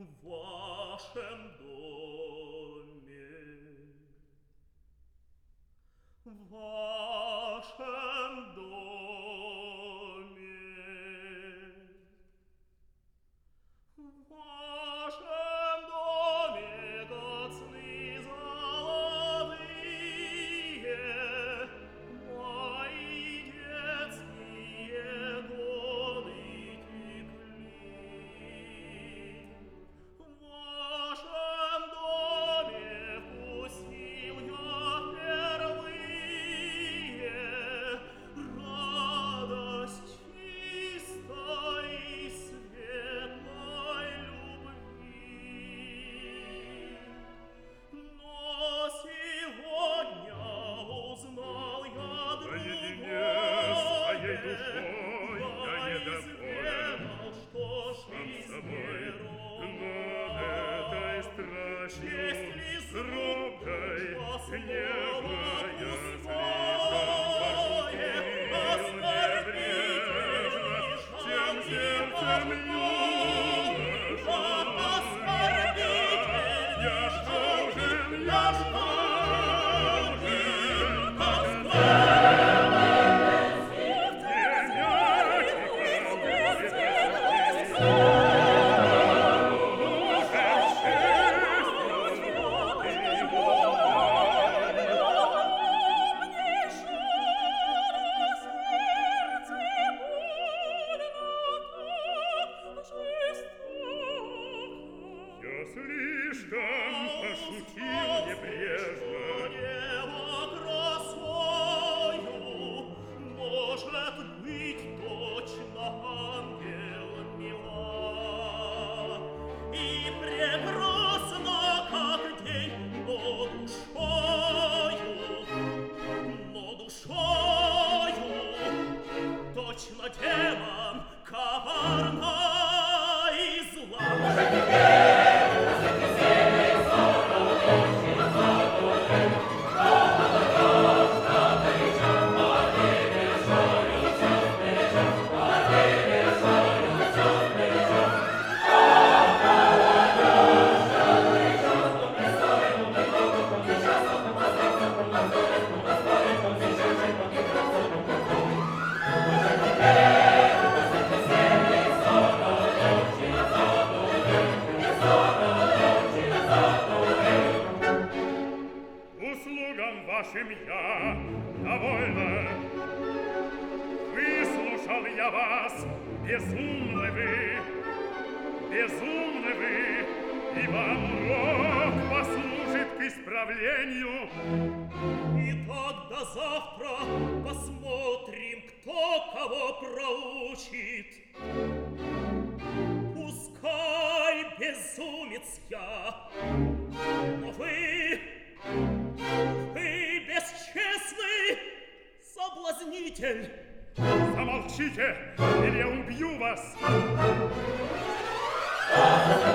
в вашем доме, в вашем доме, в вашем доме гоцны золотые мои детские годы текли. В вашем доме вкусил я впервые радость чистой и светлой любви. Но сегодня узнал я другое, своей душой я недоволен что жизнь собой, герой. над этой страшью, робкой, нежная, слишком небрежно, чем сердцем юноша. Я должен, слишком пошутил небрежно. Дева красою, может быть, точно ангел мила. И прекрасно, как день, но душою, точно демон коварна и зла. Услугам вашим я довольна. Выслушал я вас, безумны вы, и вам урок послужит к исправлению. Итак, до завтра посмотрим, кто кого проучит. Пускай безумец я, но вы бесчестный соблазнитель. Замолчите, или я убью вас!